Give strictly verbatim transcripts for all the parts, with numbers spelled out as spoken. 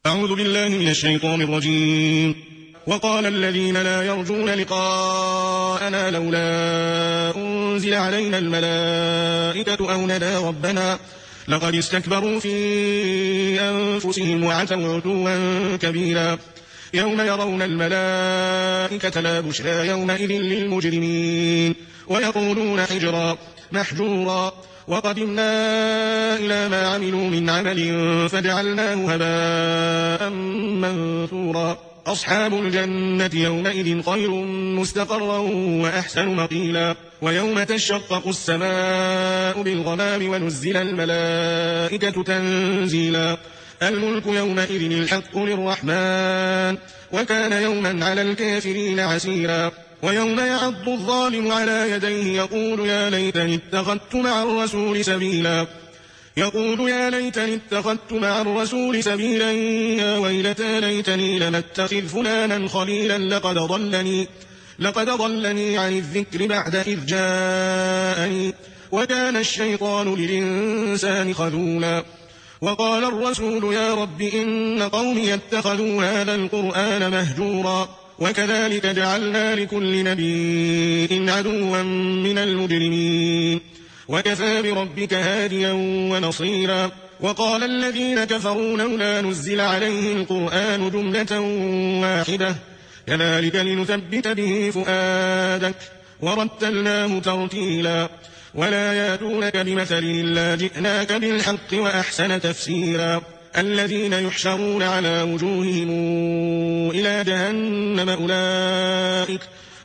أعوذ بالله من الشيطان الرجيم. وقال الذين لا يرجون لقاءنا لولا أنزل علينا الملائكة أو ندى ربنا لقد استكبروا في أنفسهم وعتوا عتوا كبيرا يوم يرون الملائكة لا بشرى يومئذ للمجرمين ويقولون حجرا محجورا وقدمنا إلى ما عملوا من عمل فجعلناه هباء منثورا أصحاب الجنة يومئذ خير مستقرا وأحسن مقيلا ويوم تشقق السماء بالغمام ونزل الملائكة تنزيلا الملك يومئذ الحق للرحمن وكان يوما على الكافرين عسيرا ويوم يعض الظالم على يديه يقول يا ليتني اتخذت مع الرسول سبيلا يقول يا ليتني اتخذت مع الرسول سبيلا يا ويلتى ليتني لم اتخذ فلانا خليلا لقد ضلني لقد ضلني عن الذكر بعد إذ جاءني وكان الشيطان للإنسان خذولا وقال الرسول يا رب إن قومي اتخذوا هذا القرآن مهجورا وكذلك جعلنا لكل نبي عدوا من المجرمين وكفى بربك هاديا ونصيرا وقال الذين كفروا لولا نزل عليه القرآن جملة واحدة كذلك لنثبت به فؤادك ورتلناه ترتيلا ولا ياتونك بمثل إلا جئناك بالحق وأحسن تفسيرا الذين يحشرون على وجوههم إلى جهنم أولئك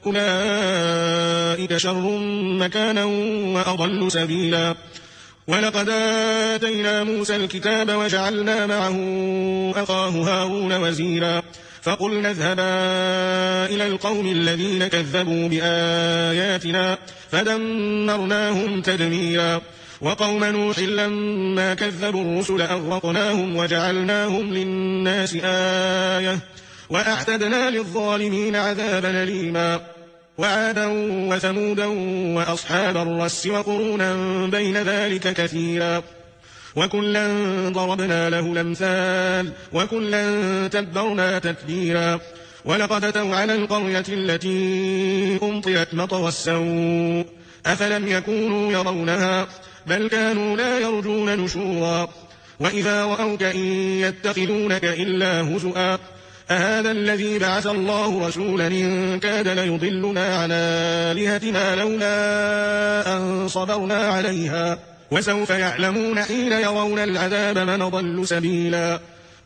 أولئك شر مكانا وأضل سبيلا ولقد آتينا موسى الكتاب وجعلنا معه أخاه هارون وزيرا فقلنا اذهبا إلى القوم الذين كذبوا بآياتنا فدمرناهم تدميرا وقوم نوح لما كذبوا الرسل أغرقناهم وجعلناهم للناس آية وأعتدنا للظالمين عذابا أليما وعادا وثمودا وأصحاب الرس وقرونا بين ذلك كثيرا وكلا ضربنا له الأمثال وكلا تبرنا تتبيرا ولقد أتوا على القرية التي أمطرت مطر السوء أفلم يكونوا يرونها بل كانوا لا يرجون نشورا وإذا رأوك إن يتخذونك إلا هزؤا أهذا الذي بعث الله رسولا إن كاد ليضلنا عن آلهتنا لولا أن صبرنا عليها وسوف يعلمون حين يرون العذاب من ضل سبيلا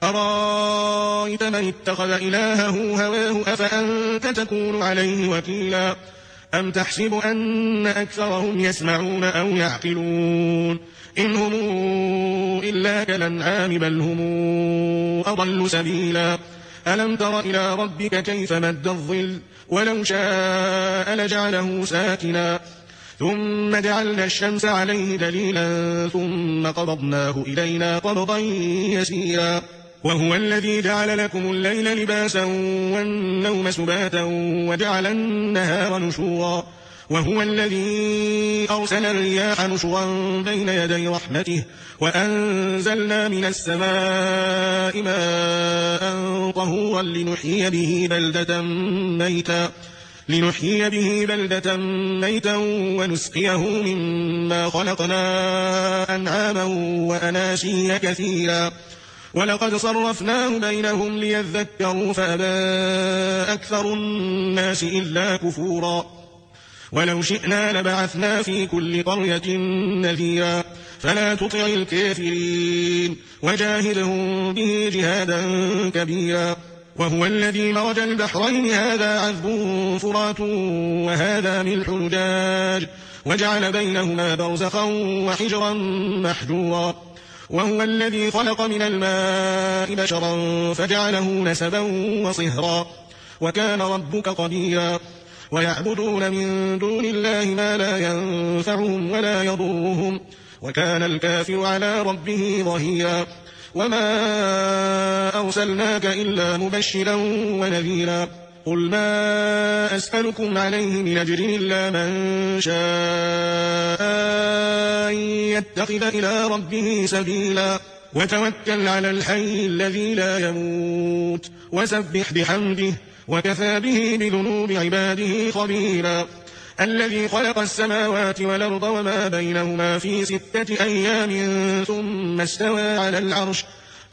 أرأيت من اتخذ إلهه هواه أفأنت تكون عليه وكيلا أم تحسب أن أكثرهم يسمعون أو يعقلون إن هم إلا كالأنعام بل هم أضل سبيلا ألم تر إلى ربك كيف مد الظل ولو شاء لجعله ساكنا ثم جعلنا الشمس عليه دليلا ثم قبضناه إلينا قبضا يسيرا وهو الذي جعل لكم الليل لباسا والنوم سباتا وجعل النهار نشورا وهو الذي أرسل الرياح نشرا بين يدي رحمته وأنزلنا من السماء ماء طهورا لنحيي به بلدة ميتا لنحيي به بلدة ميتا ونسقيه مما خلقنا أنعاما وأناسيا كثيرا ولقد صرفناه بينهم ليذكروا فأبى أكثر الناس إلا كفورا ولو شئنا لبعثنا في كل قرية نذيرا فلا تطع الكافرين وجاهدهم به جهادا كبيرا وهو الذي مرج البحرين هذا عذب فرات وهذا ملح أجاج وجعل بينهما برزخا وحجرا محجورا وهو الذي خلق من الماء بشرا فجعله نسبا وصهرا وكان ربك قديرا ويعبدون من دون الله ما لا ينفعهم ولا يضرهم وكان الكافر على ربه ظهيرا وما أرسلناك إلا مبشرا ونذيرا قل ما أسألكم عليه من أجر إلا من شاء يتخذ إلى ربه سبيلا وتوكل على الحي الذي لا يموت وسبح بحمده وكفى به بذنوب عباده خبيرا الذي خلق السماوات والأرض وما بينهما في ستة أيام ثم استوى على العرش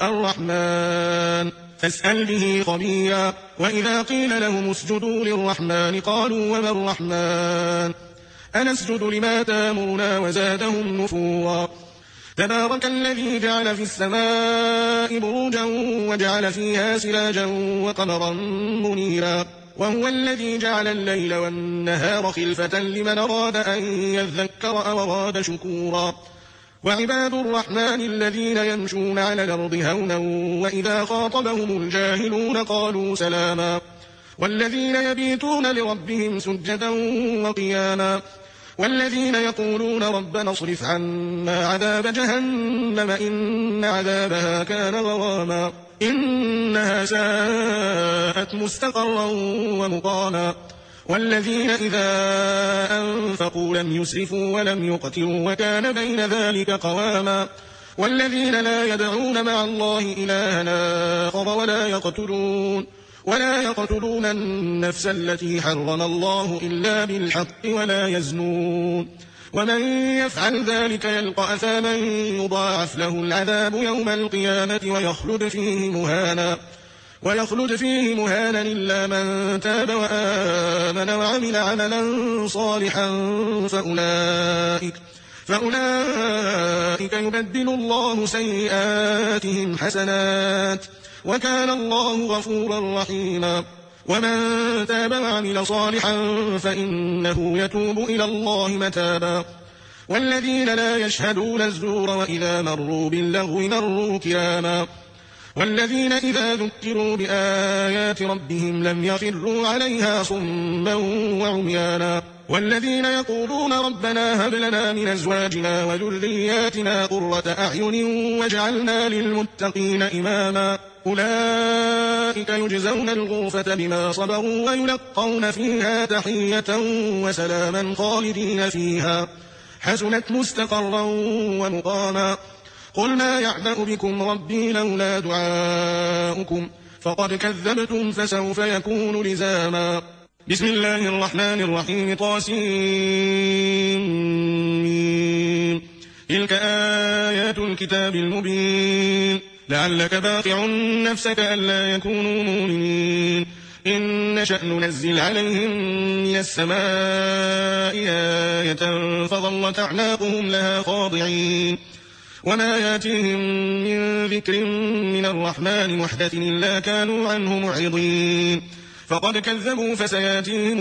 الرحمن فاسأل به خبيرا وإذا قيل لهم اسجدوا للرحمن قالوا وما الرحمن أنسجد لما تامرنا وزادهم نفورا تبارك الذي جعل في السماء بروجا وجعل فيها سراجا وقمرا منيرا وهو الذي جعل الليل والنهار خلفة لمن أراد أن يذكر أو أراد شكورا وعباد الرحمن الذين يمشون على الأرض هونا وإذا خاطبهم الجاهلون قالوا سلاما والذين يبيتون لربهم سجدا وقياما والذين يقولون ربنا اصرف عنا عذاب جهنم إن عذابها كان غراما إنها ساءت مستقرا ومقاما والذين إذا أنفقوا لم يسرفوا ولم يقتروا وكان بين ذلك قواما والذين لا يدعون مع الله إلها آخر ولا يقتلون ولا يقتلون النفس التي حرم الله إلا بالحق ولا يزنون ومن يفعل ذلك يلقى أثاما يضاعف له العذاب يوم القيامة ويخلد فيه مهانا ويخلد فيه مهانا إلا من تاب وآمن وعمل عملا صالحا فأولئك, فأولئك يبدل الله سيئاتهم حسنات وكان الله غفورا رحيما ومن تاب وعمل صالحا فإنه يتوب إلى الله متابا والذين لا يشهدون الزور وإذا مروا باللغو مروا كراما والذين إذا ذكروا بآيات ربهم لم يخروا عليها صما وعميانا والذين يقولون ربنا هب لنا من أزواجنا وذرياتنا قرة أعين واجعلنا للمتقين إماما أولئك يجزون الغرفة بما صبروا ويلقون فيها تحية وسلاما خالدين فيها حسنت مستقرا ومقاما قل ما يعبأ بكم ربي لولا دعاؤكم فقد كذبتم فسوف يكون لزاما بسم الله الرحمن الرحيم طاسين تلك آيات الكتاب المبين لعلك باقع نفسك ألا يكونوا مؤمنين إن نشأ ننزل عليهم من السماء آية فظلت أعناقهم لها خاضعين وما ياتيهم من ذكر من الرحمن محدث إلا كانوا عنه معرضين فقد كذبوا فسياتيهم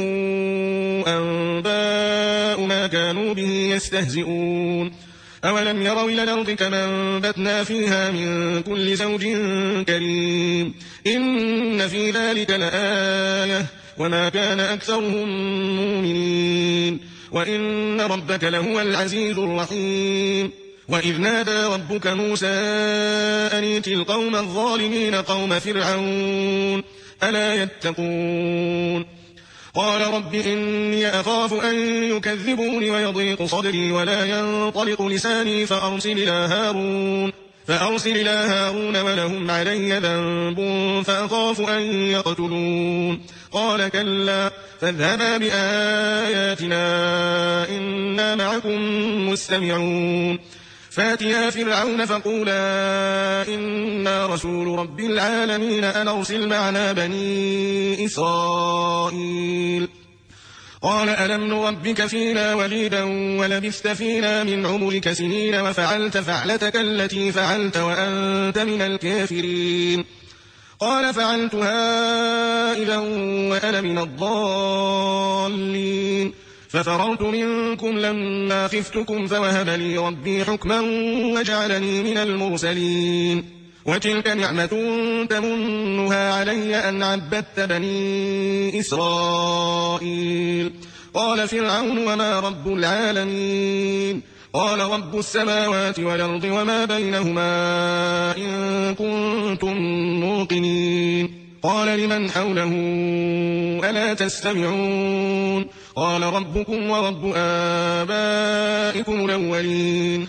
أنباء ما كانوا به يستهزئون أولم يروا إلى الأرض كما أنبتنا فيها من كل زوج كريم إن في ذلك لآية وما كان أكثرهم مؤمنين وإن ربك لهو العزيز الرحيم وإذ نادى ربك موسى أن ائت القوم الظالمين قوم فرعون ألا يتقون قال رب إني أخاف أن يكذبون ويضيق صدري ولا ينطلق لساني فأرسل إلى هارون فأرسل إلى هارون ولهم علي ذنب فأخاف أن يقتلون قال كلا فاذهبا بآياتنا إنا معكم مستمعون فاتيا فرعون فقولا إنا رسول رب العالمين أن أرسل معنا بني إسرائيل قال ألم نربك فينا وليدا ولبثت فينا من عمرك سنين وفعلت فعلتك التي فعلت وأنت من الكافرين قال فعلتها إذا وأنا من الضالين ففررت منكم لما خفتكم فوهب لي ربي حكما وجعلني من المرسلين وتلك نعمة تمنها علي أن عبدت بني إسرائيل قال فرعون وما رب العالمين قال رب السماوات والأرض وما بينهما إن كنتم موقنين قال لمن حوله ألا تستمعون قال ربكم ورب آبائكم الأولين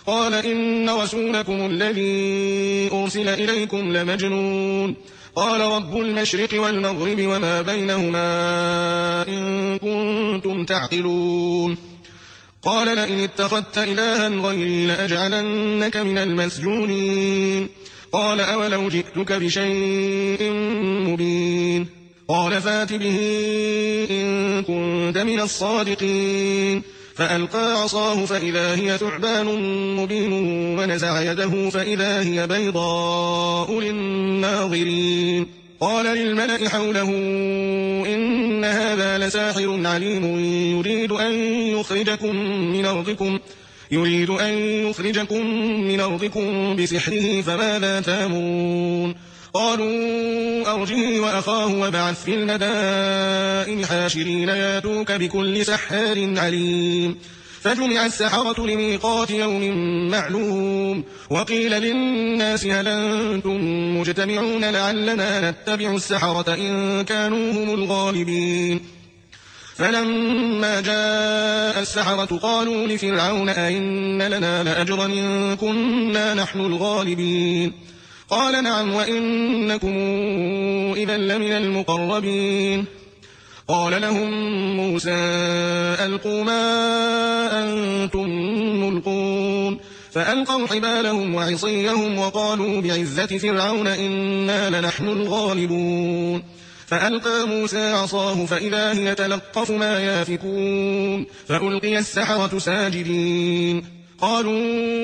قال إن رسولكم الذي أرسل إليكم لمجنون قال رب المشرق والمغرب وما بينهما إن كنتم تعقلون قال لئن اتخذت إلها غيري لأجعلنك من المسجونين قال أولو جئتك بشيء مبين قال فات به إن كنت من الصادقين فألقى عصاه فإذا هي ثعبان مبين ونزع يده فإذا هي بيضاء للناظرين قال للملأ حوله إن هذا لساحر عليم يريد أن يخرجكم من أرضكم يريد أن يخرجكم من أرضكم بسحره فماذا تأمرون قالوا أرجه وأخاه وابعث في المدائن حاشرين ياتوك بكل سحار عليم فجمع السحرة لميقات يوم معلوم وقيل للناس هل أنتم مجتمعون لعلنا نتبع السحرة إن كانوا هم الغالبين فلما جاء السحرة قالوا لفرعون أئن لنا لأجرا إن كنا نحن الغالبين قال نعم وإنكم إذا لمن المقربين قال لهم موسى ألقوا ما أنتم ملقون فألقوا حبالهم وعصيهم وقالوا بعزة فرعون إنا لنحن الغالبون فألقى موسى عصاه فإذا هي تلقف ما يافكون فألقي السحرة ساجدين قالوا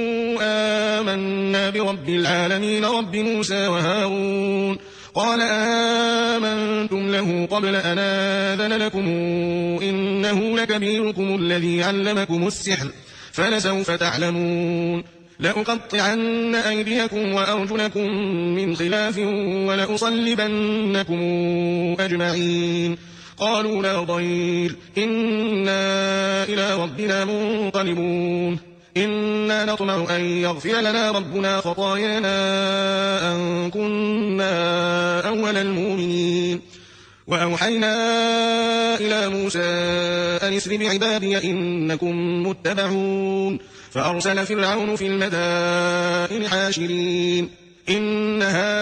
آمنا برب العالمين رب موسى وهارون قال آمنتم له قبل أن آذن لكم إنه لكبيركم الذي علمكم السحر فلسوف تعلمون لأقطعن أيديكم وأرجلكم من خلاف ولأصلبنكم أجمعين قالوا لا ضير إنا إلى ربنا منقلبون إنا نطمع أن يغفر لنا ربنا خطايانا أن كنا أول المؤمنين وأوحينا إلى موسى أن اسر بعبادي إنكم متبعون فأرسل فرعون في المدائن حاشرين إن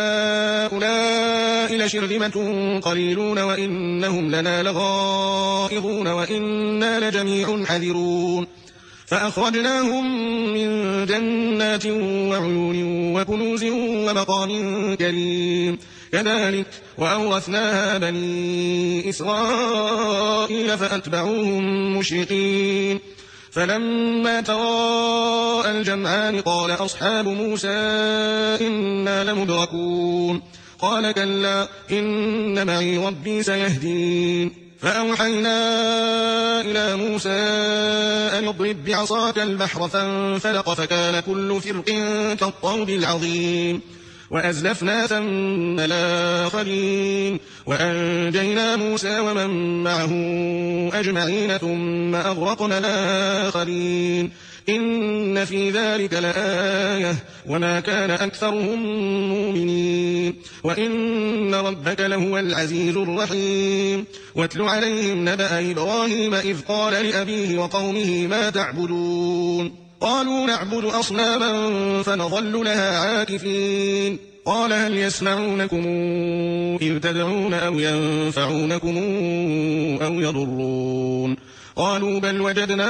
هؤلاء لشرذمة قليلون وإنهم لنا لغائظون وإنا لجميع حذرون فأخرجناهم من جنات وعيون وكنوز ومقام كريم كذلك وأورثناها بني إسرائيل فأتبعوهم مشرقين فلما تراءى الجمعان قال أصحاب موسى إنا لمدركون قال كلا إن معي ربي سيهدين فأوحينا إلى موسى أن اضرب بعصاك البحر فانفلق فكان كل فرق كالطود العظيم وأزلفنا ثم الآخرين وأنجينا موسى ومن معه أجمعين ثم أغرقنا الآخرين إن في ذلك لآية وما كان أكثرهم مؤمنين وإن ربك لهو العزيز الرحيم واتل عليهم نبأ إبراهيم إذ قال لأبيه وقومه ما تعبدون قالوا نعبد أصناما فنظل لها عاكفين قال هل يسمعونكم إذ تدعون أو ينفعونكم أو يضرون قالوا بل وجدنا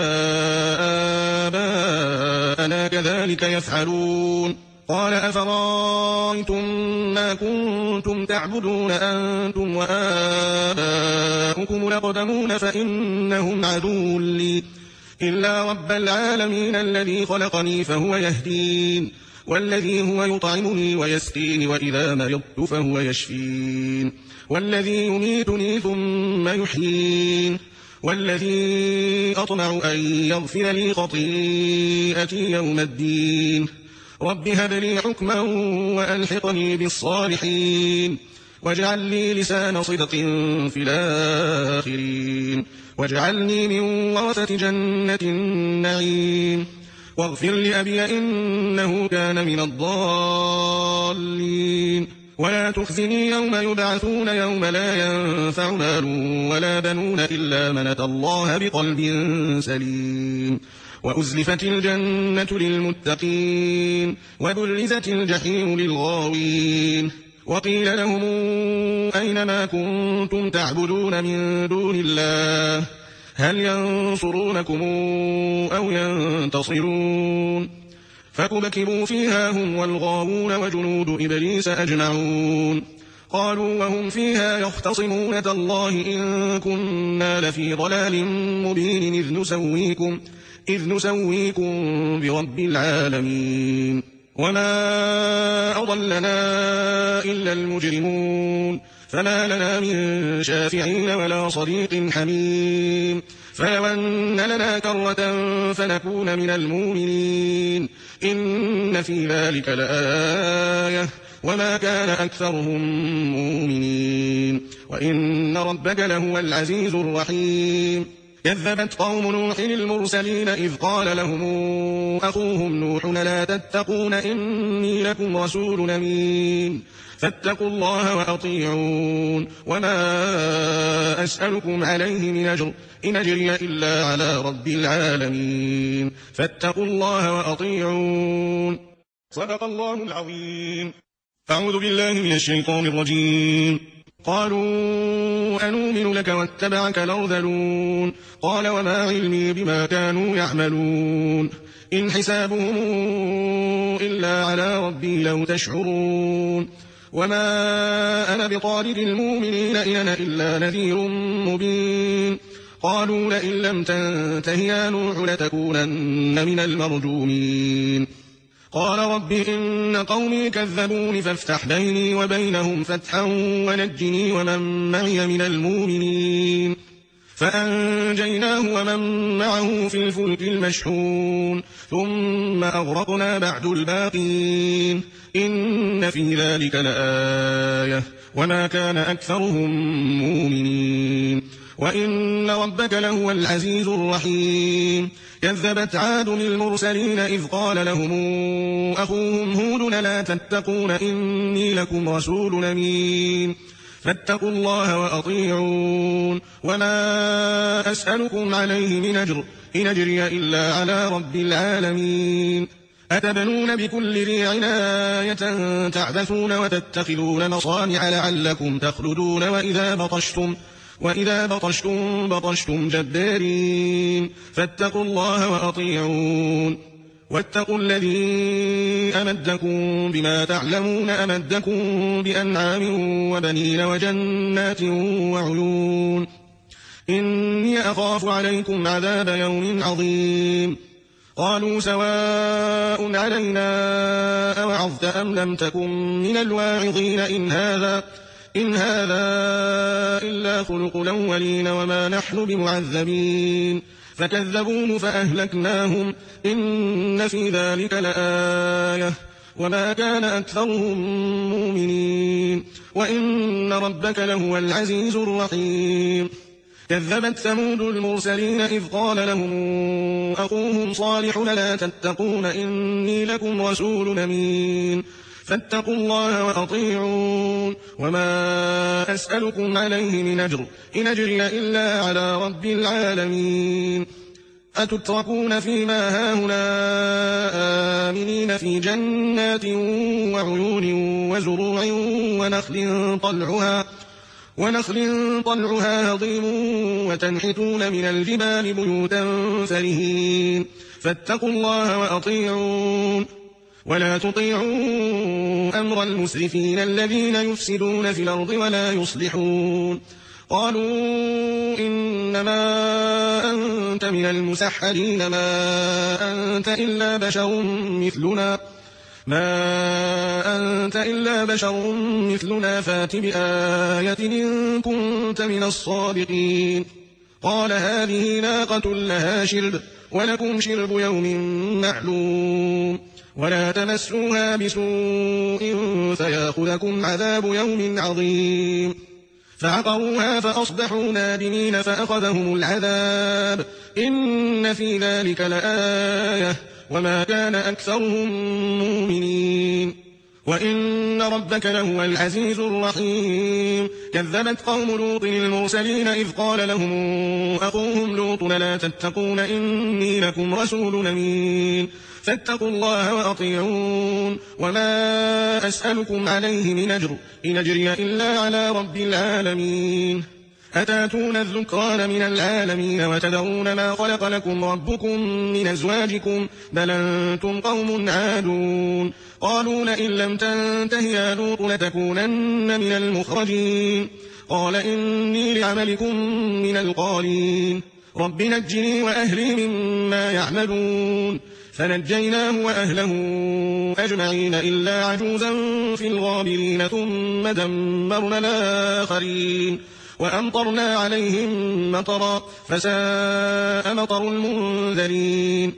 آباءنا كذلك يفعلون قال أفرأيتم ما كنتم تعبدون أنتم وآباؤكم الأقدمون فإنهم عدو لي إلا رب العالمين الذي خلقني فهو يهدين والذي هو يطعمني ويسقين وإذا مرضت فهو يشفين والذي يميتني ثم يحيين والذي أطمع أن يغفر لي خطيئتي يوم الدين رب هب لي حكما وألحقني بالصالحين واجعل لي لسان صدق في الآخرين واجعلني من ورثة جنة النعيم واغفر لأبي إنه كان من الضالين ولا تخزني يوم يبعثون يوم لا ينفع مال ولا بنون إلا من أتى الله بقلب سليم وأزلفت الجنة للمتقين وبرزت الجحيم للغاوين وقيل لهم أين ما كنتم تعبدون من دون الله هل ينصرونكم أو ينتصرون فكبكبوا فيها هم والغاوون وجنود إبليس أجمعون قالوا وهم فيها يختصمون تالله إن كنا لفي ضلال مبين إذ نسويكم, إذ نسويكم برب العالمين وما أضلنا إلا المجرمون فما لنا من شافعين ولا صديق حميم فلو أن لنا كرة فنكون من المؤمنين إن في ذلك لآية وما كان أكثرهم مؤمنين وإن ربك لهو العزيز الرحيم كذبت قوم نوح المرسلين إذ قال لهم أخوهم نوح لا تتقون إني لكم رسول أمين فاتقوا الله وأطيعون وما أسألكم عليه من أجر إن أجري إلا على رب العالمين فاتقوا الله وأطيعون صدق الله العظيم. أعوذ بالله من الشيطان الرجيم. قالوا أنؤمن لك واتبعك الأرذلون قال وما علمي بما كانوا يعملون إن حسابهم إلا على ربي لو تشعرون وما أنا بطارد المؤمنين إن أنا إلا نذير مبين قالوا لئن لم تنته يا نوح لتكونن من المرجومين قال رب إن قومي كذبون فافتح بيني وبينهم فتحا ونجني ومن معي من المؤمنين فأنجيناه ومن معه في الفلك المشحون ثم أغرقنا بعد الباقين إن في ذلك لآية وما كان أكثرهم مؤمنين وإن ربك لهو العزيز الرحيم كذبت عاد المرسلين إذ قال لهم أخوهم هود لا تتقون إني لكم رسول أمين فاتقوا الله وأطيعون وما أسألكم عليه من أجر إن أجري إلا على رب العالمين أتبنون بكل ريع آية تعبثون وتتخذون مصانع لعلكم تخلدون وإذا بطشتم وإذا بطشتم بطشتم جبارين فاتقوا الله وأطيعون واتقوا الذي أمدكم بما تعلمون أمدكم بأنعام وبنين وجنات وعيون إني أخاف عليكم عذاب يوم عظيم قالوا سواء علينا أوعظت أم لم تكن من الواعظين إن هذا إن هذا إلا خلق الأولين وما نحن بمعذبين فكذبوه فأهلكناهم إن في ذلك لآية وما كان أكثرهم مؤمنين وإن ربك لهو العزيز الرحيم كذبت ثمود المرسلين إذ قال لهم أخوهم صالح لا تتقون إني لكم رسول أمين فاتقوا الله وأطيعون وما أسألكم عليه من أجر إن أجري إلا على رب العالمين أتتركون فيما هاهنا آمنين في جنات وعيون وزروع ونخل طلعها ونخل طلعها هضيم وتنحتون من الجبال بيوتا فرهين فاتقوا الله وأطيعون ولا تطيعوا أمر المسرفين الذين يفسدون في الأرض ولا يصلحون قالوا إنما أنت من المسحرين ما أنت إلا بشر مثلنا ما أنت إلا بشر مثلنا فات بآية إن كنت من الصادقين قال هذه ناقة لها شرب ولكم شرب يوم معلوم ولا تمسوها بسوء فيأخذكم عذاب يوم عظيم فعقروها فأصبحوا نادمين فأخذهم العذاب إن في ذلك لآية وما كان أكثرهم مؤمنين وإن ربك لهو العزيز الرحيم. كذبت قوم لوط المرسلين إذ قال لهم أخوهم لوط لا تتقون إني لكم رسول أمين فاتقوا الله وأطيعون وما أسألكم عليه من أجر إن أجري إلا على رب العالمين. أتاتون الذكران من العالمين وتذرون ما خلق لكم ربكم من أزواجكم بل أنتم قوم عادون. قالوا لئن لم تنته يا لوط لتكونن من المخرجين. قال إني لعملكم من القالين رب نجني وأهلي مما يعملون. فنجيناه وأهله أجمعين إلا عجوزا في الغابرين ثم دمرنا الآخرين وأمطرنا عليهم مطرا فساء مطر المنذرين.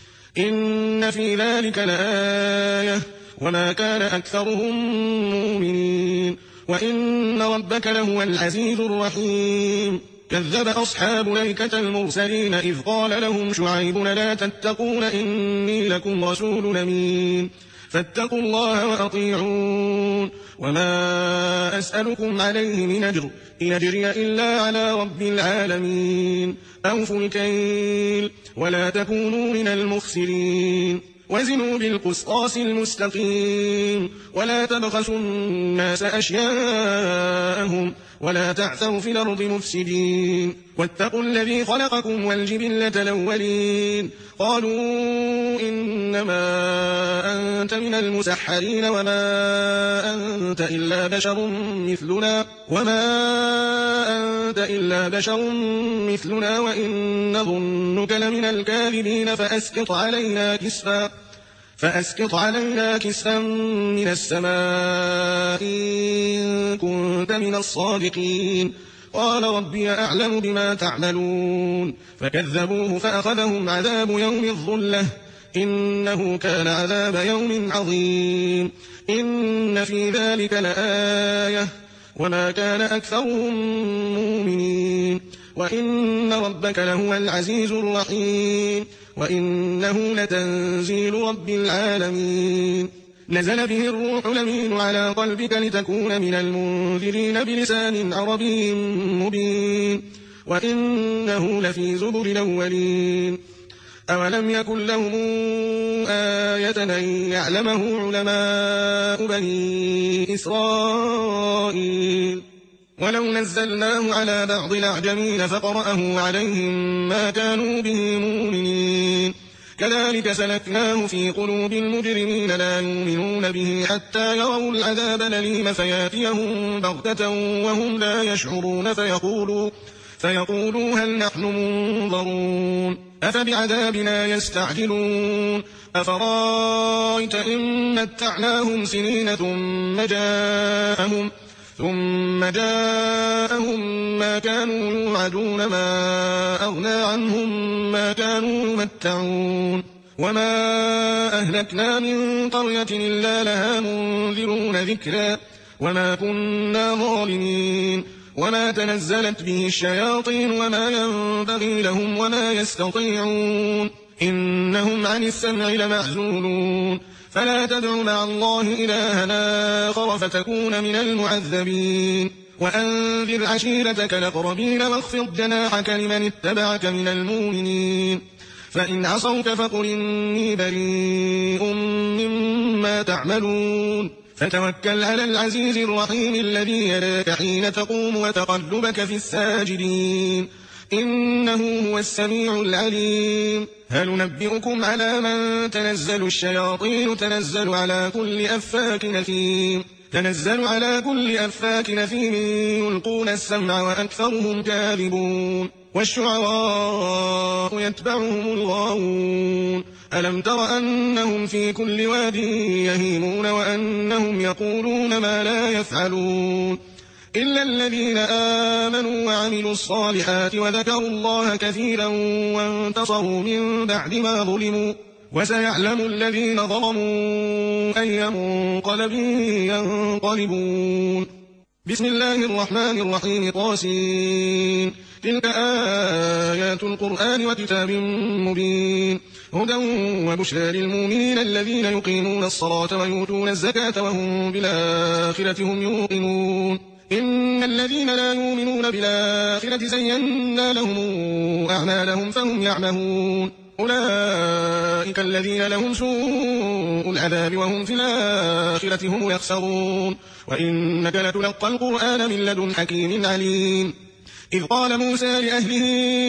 إن في ذلك لآية وما كان أكثرهم مؤمنين وإن ربك لهو العزيز الرحيم. كذب أصحاب الأيكة المرسلين إذ قال لهم شعيب لا تتقون إني لكم رسول أمين فاتقوا الله وأطيعون وما أسألكم عليه من أجر إن أجري إلا على رب العالمين. أوفوا الكيل ولا تكونوا من المخسرين وزنوا بالقسطاس المستقيم ولا تبخسوا الناس أشياءهم ولا تعثوا في الأرض مفسدين واتقوا الذي خلقكم والجبلة الأولين. قالوا إنما أنت من المسحرين وما أنت إلا بشر مثلنا وما أنت إلا بشر مثلنا وإن نظنك لمن الكاذبين فأسقط علينا كسفا فأسقط علينا كسفا من السماء إن كنت من الصادقين. قال ربي أعلم بما تعملون فكذبوه فأخذهم عذاب يوم الظلة إنه كان عذاب يوم عظيم. إن في ذلك لآية وما كان أكثرهم مؤمنين وإن ربك لهو العزيز الرحيم وإنه لتنزيل رب العالمين. نزل به الروح الأمين على قلبك لتكون من المنذرين بلسان عربي مبين وإنه لفي زبر الأولين. أولم يكن لهم آية أن يعلمه علماء بني إسرائيل ولو نزلناه على بعض الأعجمين فقرأه عليهم ما كانوا به مؤمنين كذلك سلكناه في قلوب المجرمين لا يؤمنون به حتى يروا العذاب الأليم فياتيهم بغتة وهم لا يشعرون فيقولوا, فيقولوا هل نحن منظرون أفبعذابنا يستعجلون أفرايت إن متعناهم سنين ثم جاءهم ثم جاءهم ما كانوا يوعدون ما أغنى عنهم ما كانوا يمتعون وما أهلكنا من قرية إلا لها منذرون ذكرا وما كنا ظالمين وما تنزلت به الشياطين وما ينبغي لهم وما يستطيعون إنهم عن السمع لمعزولون فلا تدع مع الله إلها آخر فتكون من المعذبين وأنذر عشيرتك الأقربين واخفض جناحك لمن اتبعك من المؤمنين فإن عصوك فقل إني بريء مما تعملون فتوكل على العزيز الرحيم الذي يراك حين تقوم وتقلبك في الساجدين إنه هو السميع العليم هل ننبئكم على من تنزل الشياطين تنزل على كل أفاك نثيم تنزل على كل أفاك نثيم يلقون السمع وأكثرهم كاذبون والشعراء يتبعهم الغاوون ألم تر أنهم في كل واد يهيمون وأنهم يقولون ما لا يفعلون إلا الذين آمنوا وعملوا الصالحات وذكروا الله كثيرا وانتصروا من بعد ما ظلموا وسيعلم الذين ظلموا أي منقلب ينقلبون بسم الله الرحمن الرحيم طاسين تلك آيات القرآن وكتاب مبين هدى وبشرى للمؤمنين الذين يقيمون الصلاة ويؤتون الزكاة وهم بالآخرة هم يوقنون إن الذين لا يؤمنون بالآخرة زينا لهم أعمالهم فهم يعمهون أولئك الذين لهم سوء العذاب وهم في الآخرة هم يخسرون وإنك لتلقى القرآن من لدن حكيم عليم إذ قال موسى لأهله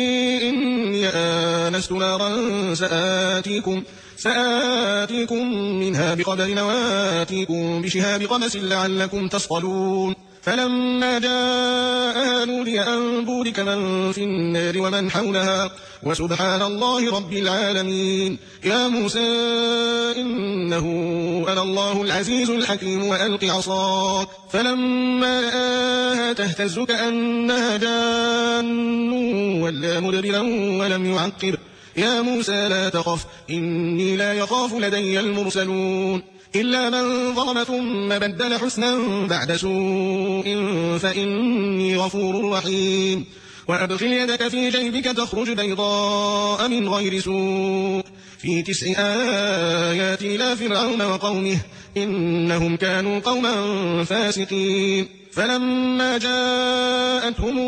إني آنست نارا سآتيكم, سآتيكم منها بقبر وآتيكم بشهاب قبس لعلكم تصطلون فلما جاءها نودي أن بورك من في النار ومن حولها وسبحان الله رب العالمين يا موسى إنه أنا الله العزيز الحكيم وألق عصاك فلما رآها تهتز كأنها جان ولا مدبرا ولم يعقب يا موسى لا تخف إني لا يخاف لدي المرسلون إلا من ظلم ثم بدل حسنا بعد سوء فإني غفور رحيم وأدخل يدك في جيبك تخرج بيضاء من غير سوء في تسع آيات إلى فرعون وقومه إنهم كانوا قوما فاسقين فلما جاءتهم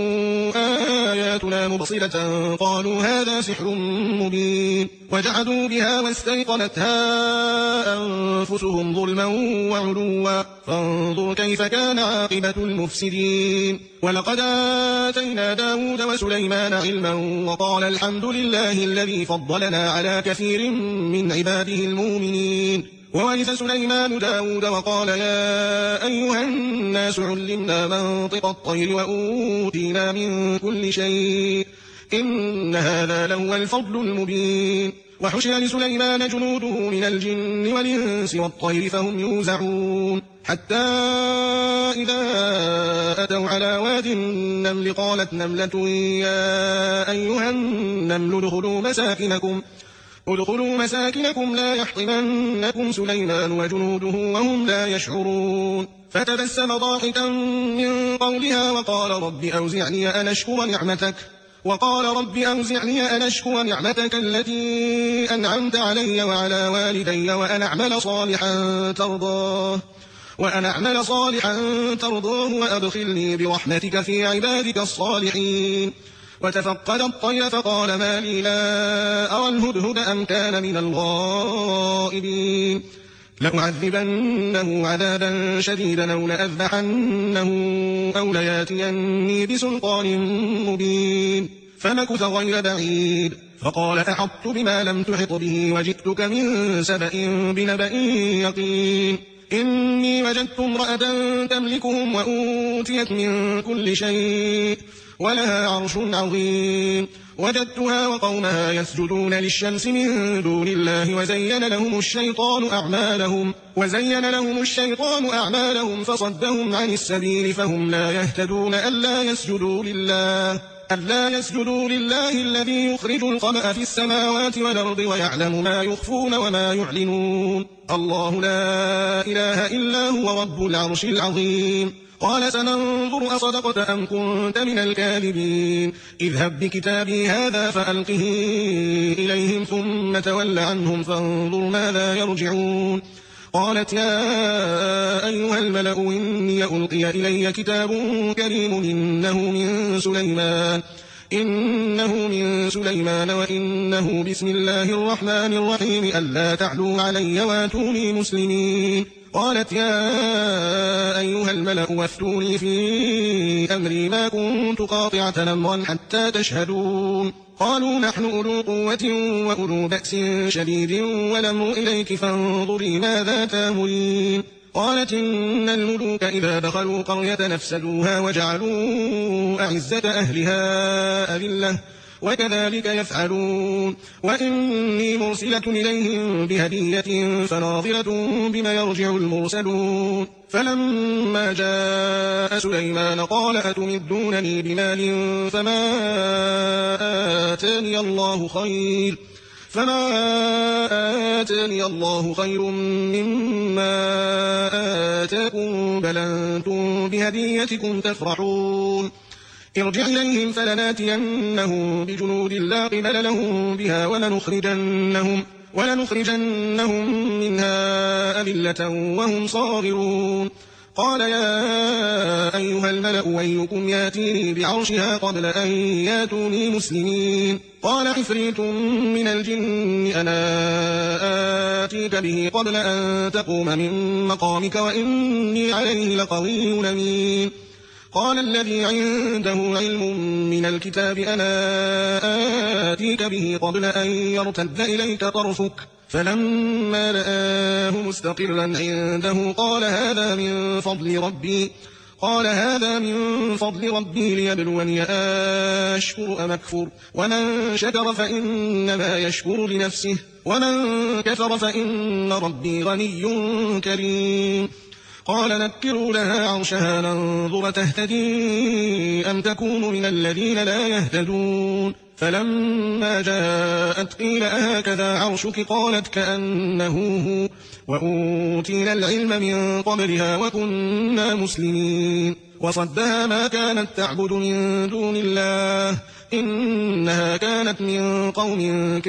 آياتنا مبصرة قالوا هذا سحر مبين وجحدوا بها واستيقنتها أنفسهم ظلما وعلوا فانظر كيف كان عاقبة المفسدين ولقد آتينا داود وسليمان علما وقال الحمد لله الذي فضلنا على كثير من عباده المؤمنين وورث سليمان داود وقال يا أيها الناس علمنا منطق الطير وأوتينا من كل شيء إن هذا لهو الفضل المبين وحشر لسليمان جنوده من الجن والإنس والطير فهم يوزعون حتى إذا أتوا على واد النمل قالت نملة يا أيها النمل ادخلوا مساكنكم ادخلوا مساكنكم لا يحطمنكم سليمان وجنوده وهم لا يشعرون فتبسم ضاحكا من قولها وقال رب أوزعني أن أشكر نعمتك وقال رب أوزعني أن أشكر نعمتك التي أنعمت علي وعلى والدي وأن أعمل صالحا ترضاه وأن أعمل صالحا ترضاه وأدخلني برحمتك في عبادك الصالحين وتفقد الطير فقال ما لي لا أرى الهدهد أم كان من الغائبين لأعذبنه عذابا شديدا أو لأذبحنه أو لياتيني بسلطان مبين فمكث غير بعيد فقال أحطت بما لم تحط به وجئتك من سبأ بنبأ يقين إني وجدت امرأة تملكهم وأوتيت من كل شيء ولها عرش عظيم وجدتها وقومها يسجدون للشمس من دون الله وزين لهم الشيطان أعمالهم وزين لهم الشيطان أعمالهم فصدهم عن السبيل فهم لا يهتدون ألا يسجدوا لله ألا يسجدوا لله الذي يخرج الخبأ في السماوات والأرض ويعلم ما يخفون وما يعلنون الله لا إله إلا هو رب العرش العظيم قال سننظر أصدقت أم كنت من الكاذبين اذهب بكتابي هذا فألقه إليهم ثم تول عنهم فانظر ماذا يرجعون قالت يا أيها الملأ إني ألقي إلي كتاب كريم إنه من سليمان إنه من سليمان وإنه بسم الله الرحمن الرحيم ألا تعلوا علي واتوني مسلمين قالت يا أيها الملأ وافتوني في أمري ما كنت قاطعة أمرا حتى تشهدون قالوا نحن أولو قوة وأولو بأس شديد والأمر إليك فانظري ماذا تأمرين قالت إن الملوك إذا دخلوا قرية نفسدوها وجعلوا أعزة أهلها أذلة وكذلك يفعلون وإني مرسلة إليهم بهدية فناظرة بما يرجع المرسلون فلما جاء سليمان قال أتمدونني بمال فما آتاني الله خير فما آتاني الله خير مما آتاكم بل أنتم بهديتكم تفرحون ارجع إليهم فلناتينهم بجنود لا قبل لهم بها ولنخرجنهم, ولنخرجنهم منها أذلة وهم صاغرون قال يا أيها الملأ أيكم ياتيني بعرشها قبل أن ياتوني مسلمين قال عفريت من الجن أنا آتيك به قبل أن تقوم من مقامك وإني عليه لقوي أمين قال الذي عنده علم من الكتاب أنا آتيك به قبل أن يرتد إليك طرفك فلما رآه مستقرا عنده قال هذا من فضل ربي قال هذا من فضل ربي ليبلوني أشكر أم أكفر ومن شكر فإنما يشكر لنفسه ومن كفر فإن ربي غني كريم قال نكروا لها عرشها ننظر تهتدي أم تكون من الذين لا يهتدون فلما جاءت قيل أهكذا عرشك قالت كأنه هو وأوتينا العلم من قبلها وكنا مسلمين وصدها ما كانت تعبد من دون الله إنها كانت من قوم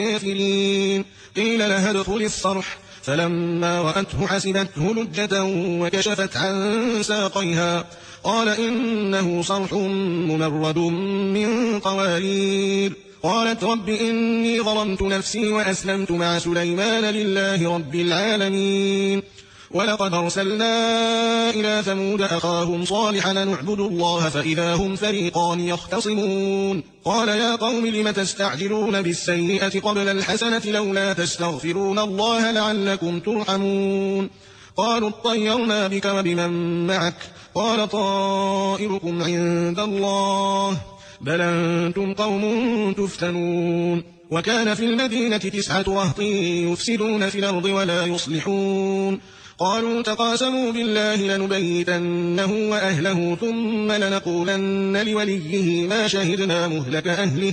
كافرين قيل لها ادخل الصرح فلما رأته حسبته لجة وكشفت عن ساقيها قال إنه صرح ممرد من قوارير قالت رب إني ظلمت نفسي وأسلمت مع سليمان لله رب العالمين ولقد أرسلنا إلى ثمود أخاهم صالحا نعبد الله فإذا هم فريقان يختصمون قال يا قوم لم تستعجلون بالسيئة قبل الحسنة لولا تستغفرون الله لعلكم ترحمون قالوا اطيرنا بك وبمن معك قال طائركم عند الله بل أنتم قوم تفتنون وكان في المدينة تسعة رهط يفسدون في الأرض ولا يصلحون قالوا تقاسموا بالله لنبيتنه وأهله ثم لنقولن لوليه ما شهدنا مهلك أهله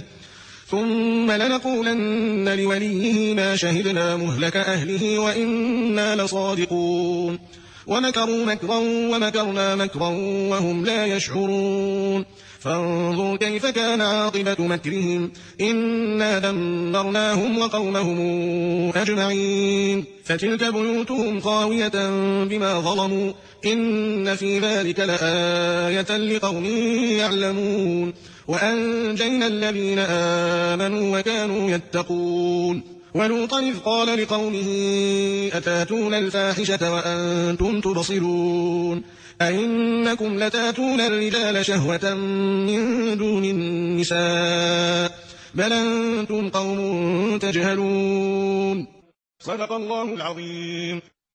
ثم لنقولن لوليه ما شهدنا مهلك أهله وإنا لصادقون ومكروا مكرا ومكرنا مكرا وهم لا يشعرون فانظر كيف كان عاقبة مكرهم إنا دمرناهم وقومهم أجمعين فتلك بيوتهم خاوية بما ظلموا إن في ذلك لآية لقوم يعلمون وأنجينا الذين آمنوا وكانوا يتقون ولوطا إذ قال لقومه أتاتون الفاحشة وأنتم تبصرون أئنكم لتاتون الرجال شهوة من دون النساء بل أنتم قوم تجهلون صدق الله العظيم.